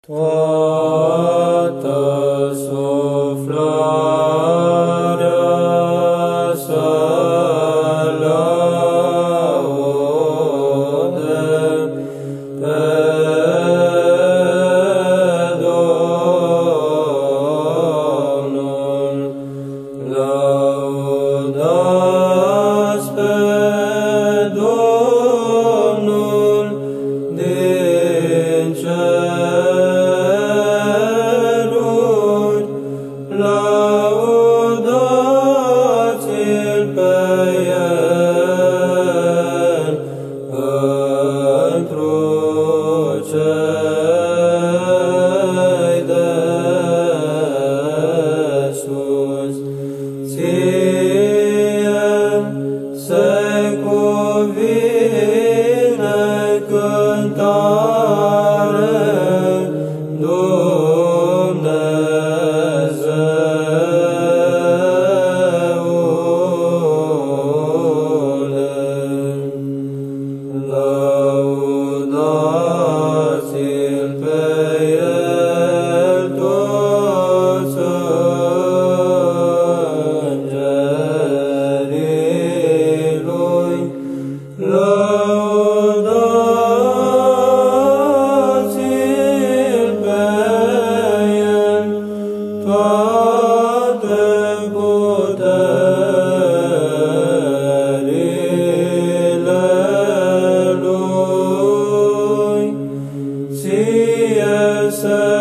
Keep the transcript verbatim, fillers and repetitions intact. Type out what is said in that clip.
toată suflarea să laude pe Domnul. Lăudați pe Domnul din ceruri, lăudați-l pe El întru cei de sus. Ție se cuvine cântare, Dumnezeule. Lăudați-l pe El toți îngerii Lui, lăudați-l pe El toate puterile Lui. Ție se